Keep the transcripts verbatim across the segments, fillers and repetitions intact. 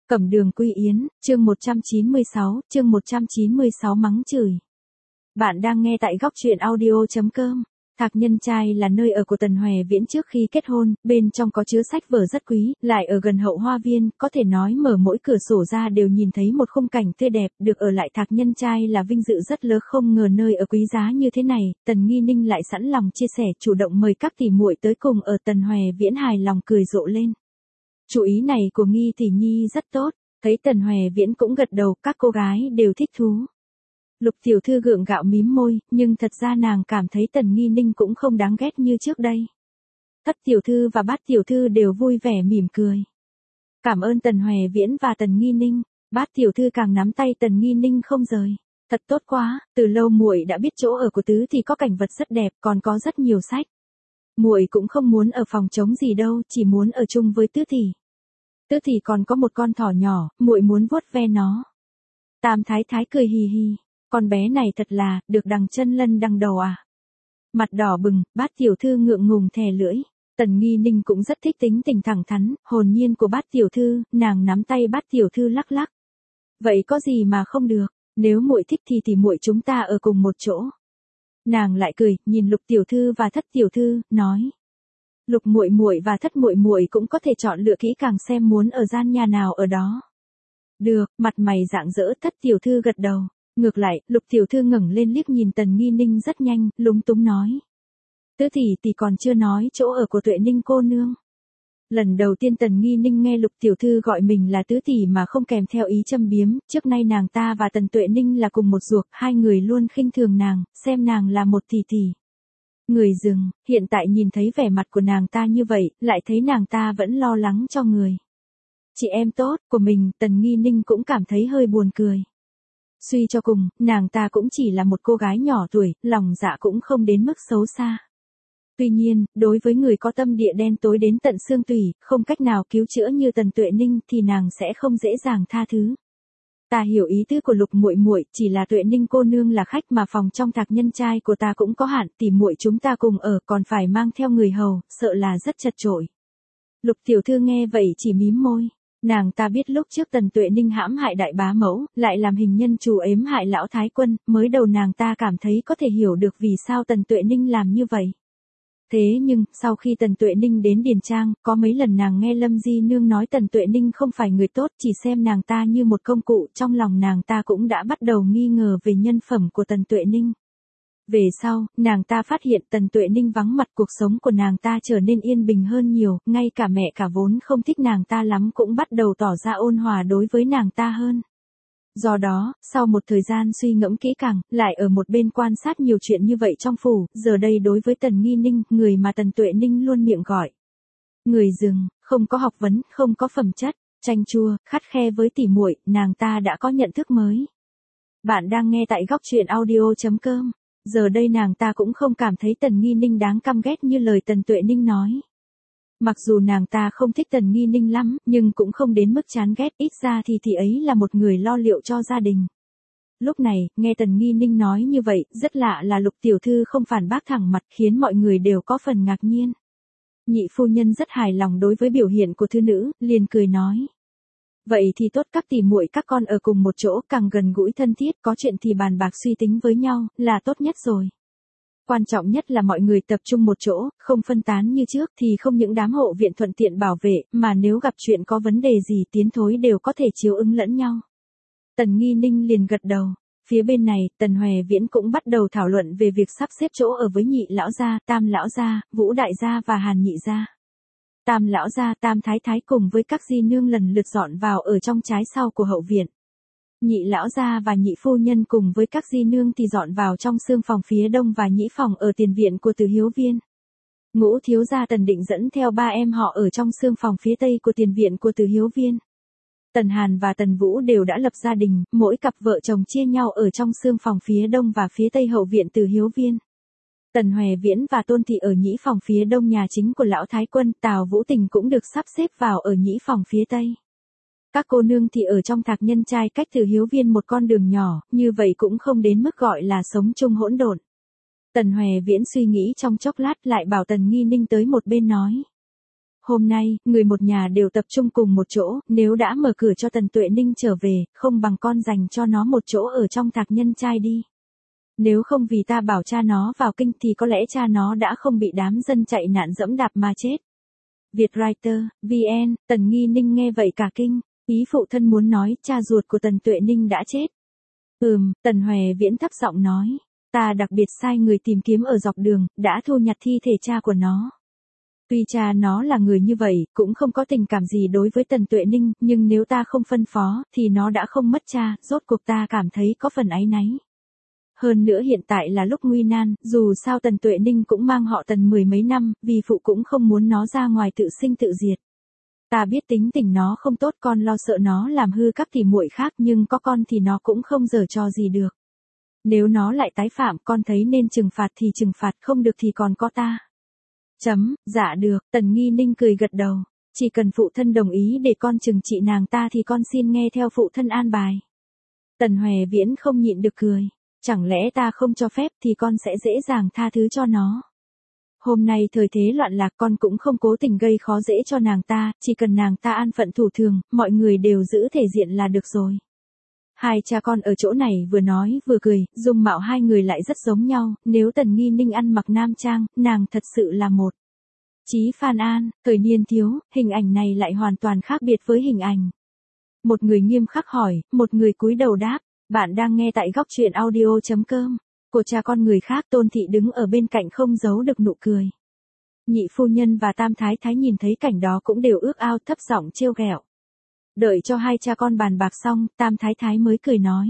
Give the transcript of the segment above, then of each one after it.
Cẩm Đường Quy Yến, chương một trăm chín mươi sáu, chương một trăm chín mươi sáu mắng chửi. Bạn đang nghe tại góc truyện audio chấm com. Thạc Nhân Trai là nơi ở của Tần Hòe Viễn trước khi kết hôn, bên trong có chứa sách vở rất quý, lại ở gần hậu hoa viên, có thể nói mở mỗi cửa sổ ra đều nhìn thấy một khung cảnh tươi đẹp, được ở lại Thạc Nhân Trai là vinh dự rất lớn, không ngờ nơi ở quý giá như thế này, Tần Nghi Ninh lại sẵn lòng chia sẻ, chủ động mời các tỷ muội tới cùng ở. Tần Hòe Viễn hài lòng cười rộ lên. Chủ ý này của Nghi tỷ nhi rất tốt, thấy Tần Hòe Viễn cũng gật đầu, các cô gái đều thích thú. Lục tiểu thư gượng gạo mím môi, nhưng thật ra nàng cảm thấy Tần Nghi Ninh cũng không đáng ghét như trước đây. Thất tiểu thư và Bát tiểu thư đều vui vẻ mỉm cười. Cảm ơn Tần Hòe Viễn và Tần Nghi Ninh. Bát tiểu thư càng nắm tay Tần Nghi Ninh không rời. Thật tốt quá, từ lâu muội đã biết chỗ ở của tứ thì có cảnh vật rất đẹp, còn có rất nhiều sách. Muội cũng không muốn ở phòng trống gì đâu, chỉ muốn ở chung với tứ tỷ. Tứ tỷ còn có một con thỏ nhỏ, muội muốn vuốt ve nó. Tam thái thái cười hì hì, con bé này thật là, được đằng chân lân đằng đầu à. Mặt đỏ bừng, Bát tiểu thư ngượng ngùng thè lưỡi. Tần Nghi Ninh cũng rất thích tính tình thẳng thắn, hồn nhiên của Bát tiểu thư, nàng nắm tay Bát tiểu thư lắc lắc. Vậy có gì mà không được, nếu muội thích thì thì muội chúng ta ở cùng một chỗ. Nàng lại cười, nhìn Lục tiểu thư và Thất tiểu thư, nói: Lục muội muội và Thất muội muội cũng có thể chọn lựa kỹ càng xem muốn ở gian nhà nào ở đó. Được, mặt mày rạng rỡ. Thất tiểu thư gật đầu. Ngược lại, Lục tiểu thư ngẩng lên liếc nhìn Tần Nghi Ninh rất nhanh, lúng túng nói: Tứ tỷ tỷ còn chưa nói chỗ ở của Tuệ Ninh cô nương. Lần đầu tiên Tần Nghi Ninh nghe Lục tiểu thư gọi mình là tứ tỷ mà không kèm theo ý châm biếm, trước nay nàng ta và Tần Tuệ Ninh là cùng một ruột, hai người luôn khinh thường nàng, xem nàng là một tỷ tỷ. Người dừng, hiện tại nhìn thấy vẻ mặt của nàng ta như vậy, lại thấy nàng ta vẫn lo lắng cho người chị em tốt của mình, Tần Nghi Ninh cũng cảm thấy hơi buồn cười. Suy cho cùng, nàng ta cũng chỉ là một cô gái nhỏ tuổi, lòng dạ cũng không đến mức xấu xa. Tuy nhiên, đối với người có tâm địa đen tối đến tận xương tủy, không cách nào cứu chữa như Tần Tuệ Ninh thì nàng sẽ không dễ dàng tha thứ. Ta hiểu ý tứ của Lục muội muội, chỉ là Tuệ Ninh cô nương là khách mà phòng trong Thạc Nhân Trai của ta cũng có hạn, tỷ muội chúng ta cùng ở còn phải mang theo người hầu, sợ là rất chật chội. Lục tiểu thư nghe vậy chỉ mím môi. Nàng ta biết lúc trước Tần Tuệ Ninh hãm hại đại bá mẫu, lại làm hình nhân chủ ếm hại lão thái quân, mới đầu nàng ta cảm thấy có thể hiểu được vì sao Tần Tuệ Ninh làm như vậy. Thế nhưng, sau khi Tần Tuệ Ninh đến Điền Trang, có mấy lần nàng nghe Lâm Di Nương nói Tần Tuệ Ninh không phải người tốt, chỉ xem nàng ta như một công cụ, trong lòng nàng ta cũng đã bắt đầu nghi ngờ về nhân phẩm của Tần Tuệ Ninh. Về sau, nàng ta phát hiện Tần Tuệ Ninh vắng mặt, cuộc sống của nàng ta trở nên yên bình hơn nhiều, ngay cả mẹ cả vốn không thích nàng ta lắm cũng bắt đầu tỏ ra ôn hòa đối với nàng ta hơn. Do đó, sau một thời gian suy ngẫm kỹ càng, lại ở một bên quan sát nhiều chuyện như vậy trong phủ, giờ đây đối với Tần Nghi Ninh, người mà Tần Tuệ Ninh luôn miệng gọi người rừng, không có học vấn, không có phẩm chất, chanh chua, khắt khe với tỉ muội, nàng ta đã có nhận thức mới. Bạn đang nghe tại góc truyện audio chấm com. Giờ đây nàng ta cũng không cảm thấy Tần Nghi Ninh đáng căm ghét như lời Tần Tuệ Ninh nói. Mặc dù nàng ta không thích Tần Nghi Ninh lắm, nhưng cũng không đến mức chán ghét, ít ra thì thì ấy là một người lo liệu cho gia đình. Lúc này, nghe Tần Nghi Ninh nói như vậy, rất lạ là Lục tiểu thư không phản bác thẳng mặt, khiến mọi người đều có phần ngạc nhiên. Nhị phu nhân rất hài lòng đối với biểu hiện của thư nữ, liền cười nói: Vậy thì tốt, các tỷ muội các con ở cùng một chỗ, càng gần gũi thân thiết, có chuyện thì bàn bạc suy tính với nhau, là tốt nhất rồi. Quan trọng nhất là mọi người tập trung một chỗ, không phân tán như trước thì không những đám hộ viện thuận tiện bảo vệ, mà nếu gặp chuyện có vấn đề gì tiến thối đều có thể chiếu ứng lẫn nhau. Tần Nghi Ninh liền gật đầu. Phía bên này, Tần Hòe Viễn cũng bắt đầu thảo luận về việc sắp xếp chỗ ở với Nhị lão gia, Tam lão gia, Vũ đại gia và Hàn nhị gia. Tam lão gia, Tam thái thái cùng với các di nương lần lượt dọn vào ở trong trái sau của hậu viện. Nhị lão gia và nhị phu nhân cùng với các di nương thì dọn vào trong xương phòng phía đông và nhĩ phòng ở tiền viện của Từ Hiếu Viên. Ngũ thiếu gia Tần Định dẫn theo ba em họ ở trong xương phòng phía tây của tiền viện của Từ Hiếu Viên. Tần Hàn và Tần Vũ đều đã lập gia đình, mỗi cặp vợ chồng chia nhau ở trong xương phòng phía đông và phía tây hậu viện Từ Hiếu Viên. Tần Hòe Viễn và Tôn thị ở nhĩ phòng phía đông nhà chính của lão thái quân, Tào Vũ Tình cũng được sắp xếp vào ở nhĩ phòng phía tây. Các cô nương thì ở trong Thạc Nhân Trai cách Từ Hiếu Viên một con đường nhỏ, như vậy cũng không đến mức gọi là sống chung hỗn độn. Tần Hòe Viễn suy nghĩ trong chốc lát lại bảo Tần Nghi Ninh tới một bên nói: Hôm nay, người một nhà đều tập trung cùng một chỗ, nếu đã mở cửa cho Tần Tuệ Ninh trở về, không bằng con dành cho nó một chỗ ở trong Thạc Nhân Trai đi. Nếu không vì ta bảo cha nó vào kinh thì có lẽ cha nó đã không bị đám dân chạy nạn dẫm đạp mà chết. Vietwriter, vê en, Tần Nghi Ninh nghe vậy cả kinh, ý phụ thân muốn nói cha ruột của Tần Tuệ Ninh đã chết. Ừm, Tần Hòe Viễn thấp giọng nói, ta đặc biệt sai người tìm kiếm ở dọc đường, đã thu nhặt thi thể cha của nó. Tuy cha nó là người như vậy, cũng không có tình cảm gì đối với Tần Tuệ Ninh, nhưng nếu ta không phân phó, thì nó đã không mất cha, rốt cuộc ta cảm thấy có phần áy náy. Hơn nữa hiện tại là lúc nguy nan, dù sao Tần Tuệ Ninh cũng mang họ Tần mười mấy năm, vì phụ cũng không muốn nó ra ngoài tự sinh tự diệt. Ta biết tính tình nó không tốt, con lo sợ nó làm hư các tỉ muội khác, nhưng có con thì nó cũng không giở trò gì được. Nếu nó lại tái phạm, con thấy nên trừng phạt thì trừng phạt, không được thì còn có ta. Chấm, dạ được, Tần Nghi Ninh cười gật đầu, chỉ cần phụ thân đồng ý để con trừng trị nàng ta thì con xin nghe theo phụ thân an bài. Tần Hòe Viễn không nhịn được cười, chẳng lẽ ta không cho phép thì con sẽ dễ dàng tha thứ cho nó. Hôm nay thời thế loạn lạc, con cũng không cố tình gây khó dễ cho nàng ta, chỉ cần nàng ta an phận thủ thường, mọi người đều giữ thể diện là được rồi. Hai cha con ở chỗ này vừa nói vừa cười, dung mạo hai người lại rất giống nhau, nếu Tần Nghi Ninh ăn mặc nam trang, nàng thật sự là một. Chí Phan An, thời niên thiếu, hình ảnh này lại hoàn toàn khác biệt với hình ảnh. Một người nghiêm khắc hỏi, một người cúi đầu đáp, bạn đang nghe tại góc truyện audio chấm com. Của cha con người khác. Tôn Thị đứng ở bên cạnh không giấu được nụ cười. Nhị phu nhân và Tam Thái Thái nhìn thấy cảnh đó cũng đều ước ao, thấp giọng trêu ghẹo. Đợi cho hai cha con bàn bạc xong, Tam Thái Thái mới cười nói.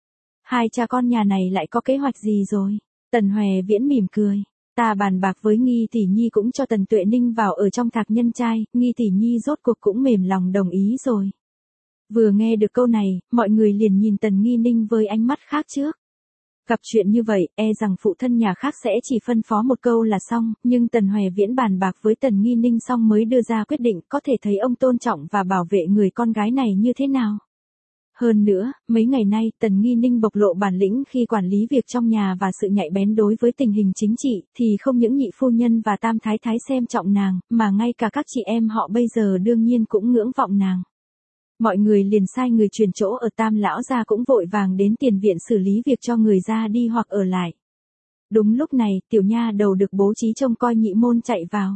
Hai cha con nhà này lại có kế hoạch gì rồi? Tần Hòe Viễn mỉm cười. Ta bàn bạc với Nghi Tỷ Nhi cũng cho Tần Tuệ Ninh vào ở trong Thạc Nhân Trai, Nghi Tỷ Nhi rốt cuộc cũng mềm lòng đồng ý rồi. Vừa nghe được câu này, mọi người liền nhìn Tần Nghi Ninh với ánh mắt khác trước. Gặp chuyện như vậy, e rằng phụ thân nhà khác sẽ chỉ phân phó một câu là xong, nhưng Tần Hòe Viễn bàn bạc với Tần Nghi Ninh xong mới đưa ra quyết định, có thể thấy ông tôn trọng và bảo vệ người con gái này như thế nào. Hơn nữa, mấy ngày nay, Tần Nghi Ninh bộc lộ bản lĩnh khi quản lý việc trong nhà và sự nhạy bén đối với tình hình chính trị, thì không những nhị phu nhân và Tam Thái Thái xem trọng nàng, mà ngay cả các chị em họ bây giờ đương nhiên cũng ngưỡng vọng nàng. Mọi người liền sai người chuyển chỗ ở, Tam lão gia cũng vội vàng đến tiền viện xử lý việc cho người ra đi hoặc ở lại. Đúng lúc này, tiểu nha đầu được bố trí trông coi nhị môn chạy vào.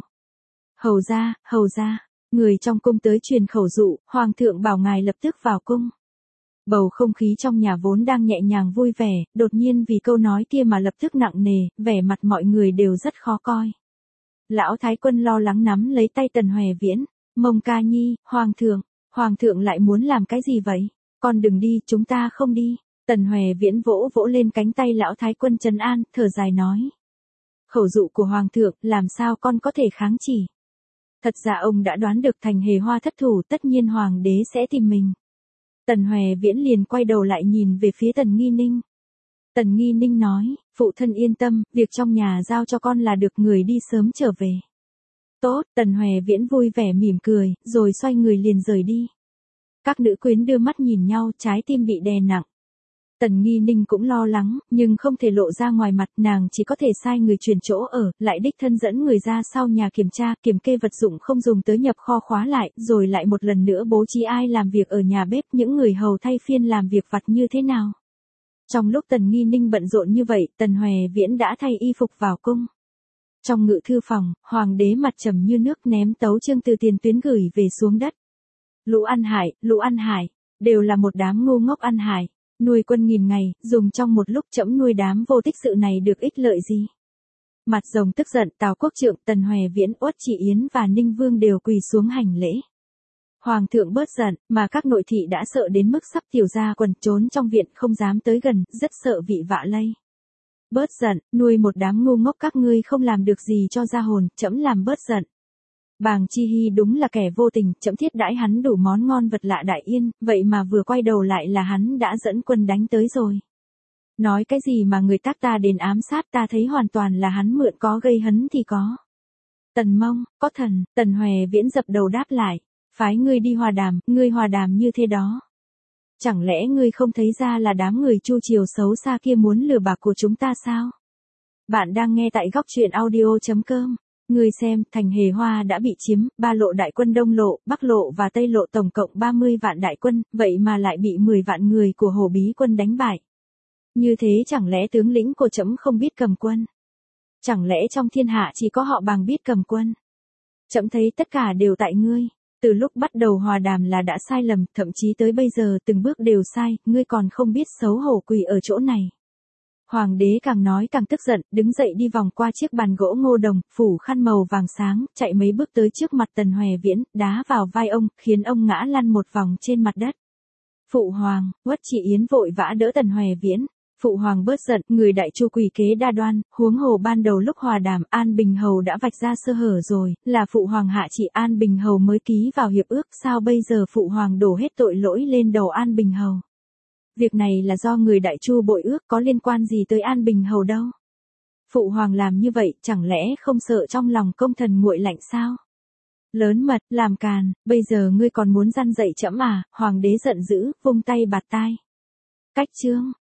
Hầu gia, hầu gia, người trong cung tới truyền khẩu dụ, hoàng thượng bảo ngài lập tức vào cung. Bầu không khí trong nhà vốn đang nhẹ nhàng vui vẻ, đột nhiên vì câu nói kia mà lập tức nặng nề, vẻ mặt mọi người đều rất khó coi. Lão Thái Quân lo lắng nắm lấy tay Tần Hòe Viễn, Mông Ca Nhi, hoàng thượng. Hoàng thượng lại muốn làm cái gì vậy? Con đừng đi, chúng ta không đi. Tần Hòe Viễn vỗ vỗ lên cánh tay lão Thái Quân trấn an, thở dài nói. Khẩu dụ của Hoàng thượng, làm sao con có thể kháng chỉ? Thật ra ông đã đoán được Thành Hề Hoa thất thủ, tất nhiên Hoàng đế sẽ tìm mình. Tần Hòe Viễn liền quay đầu lại nhìn về phía Tần Nghi Ninh. Tần Nghi Ninh nói, phụ thân yên tâm, việc trong nhà giao cho con là được, người đi sớm trở về. Tốt, Tần Hòe Viễn vui vẻ mỉm cười, rồi xoay người liền rời đi. Các nữ quyến đưa mắt nhìn nhau, trái tim bị đè nặng. Tần Nghi Ninh cũng lo lắng, nhưng không thể lộ ra ngoài mặt, nàng chỉ có thể sai người chuyển chỗ ở, lại đích thân dẫn người ra sau nhà kiểm tra, kiểm kê vật dụng không dùng tới nhập kho khóa lại, rồi lại một lần nữa bố trí ai làm việc ở nhà bếp, những người hầu thay phiên làm việc vặt như thế nào. Trong lúc Tần Nghi Ninh bận rộn như vậy, Tần Hòe Viễn đã thay y phục vào cung. Trong ngự thư phòng, hoàng đế mặt trầm như nước ném tấu chương từ tiền tuyến gửi về xuống đất. Lũ ăn hại, lũ ăn hại, đều là một đám ngu ngốc ăn hại, nuôi quân nghìn ngày, dùng trong một lúc trẫm nuôi đám vô tích sự này được ích lợi gì. Mặt rồng tức giận, Tào Quốc Trượng, Tần Hòe Viễn, Uất Chỉ Yến và Ninh Vương đều quỳ xuống hành lễ. Hoàng thượng bớt giận, mà các nội thị đã sợ đến mức sắp tiểu ra quần, trốn trong viện không dám tới gần, rất sợ vị vạ lây. Bớt giận, nuôi một đám ngu ngốc các ngươi không làm được gì cho ra hồn, trẫm làm bớt giận. Bàng Chi Hy đúng là kẻ vô tình, trẫm thiết đãi hắn đủ món ngon vật lạ đại yên, vậy mà vừa quay đầu lại là hắn đã dẫn quân đánh tới rồi. Nói cái gì mà người tác ta đến ám sát, ta thấy hoàn toàn là hắn mượn có gây hấn thì có. Tần Mông, có thần, Tần Hòe Viễn dập đầu đáp lại, phái ngươi đi hòa đàm, ngươi hòa đàm như thế đó. Chẳng lẽ ngươi không thấy ra là đám người Chu Triều xấu xa kia muốn lừa bạc của chúng ta sao? Bạn đang nghe tại góc truyện audio chấm com. Ngươi xem, thành Hề Hoa đã bị chiếm, ba lộ đại quân Đông lộ, Bắc lộ và Tây lộ tổng cộng ba mươi vạn đại quân, vậy mà lại bị mười vạn người của Hồ Bí quân đánh bại. Như thế chẳng lẽ tướng lĩnh của trẫm không biết cầm quân? Chẳng lẽ trong thiên hạ chỉ có họ Bàng biết cầm quân? Trẫm thấy tất cả đều tại ngươi. Từ lúc bắt đầu hòa đàm là đã sai lầm, thậm chí tới bây giờ từng bước đều sai, ngươi còn không biết xấu hổ quỳ ở chỗ này. Hoàng đế càng nói càng tức giận, đứng dậy đi vòng qua chiếc bàn gỗ ngô đồng, phủ khăn màu vàng sáng, chạy mấy bước tới trước mặt Tần Hoè Viễn, đá vào vai ông, khiến ông ngã lăn một vòng trên mặt đất. Phụ hoàng, Uất Trị Yến vội vã đỡ Tần Hoè Viễn. Phụ hoàng bớt giận, người đại chu quỷ kế đa đoan, huống hồ ban đầu lúc hòa đàm An Bình Hầu đã vạch ra sơ hở rồi, là phụ hoàng hạ chỉ An Bình Hầu mới ký vào hiệp ước, sao bây giờ phụ hoàng đổ hết tội lỗi lên đầu An Bình Hầu? Việc này là do người đại chu bội ước, có liên quan gì tới An Bình Hầu đâu. Phụ hoàng làm như vậy, chẳng lẽ không sợ trong lòng công thần nguội lạnh sao? Lớn mật, làm càn, bây giờ ngươi còn muốn răn dạy trẫm à? Hoàng đế giận dữ, vung tay bạt tai. Cách chương.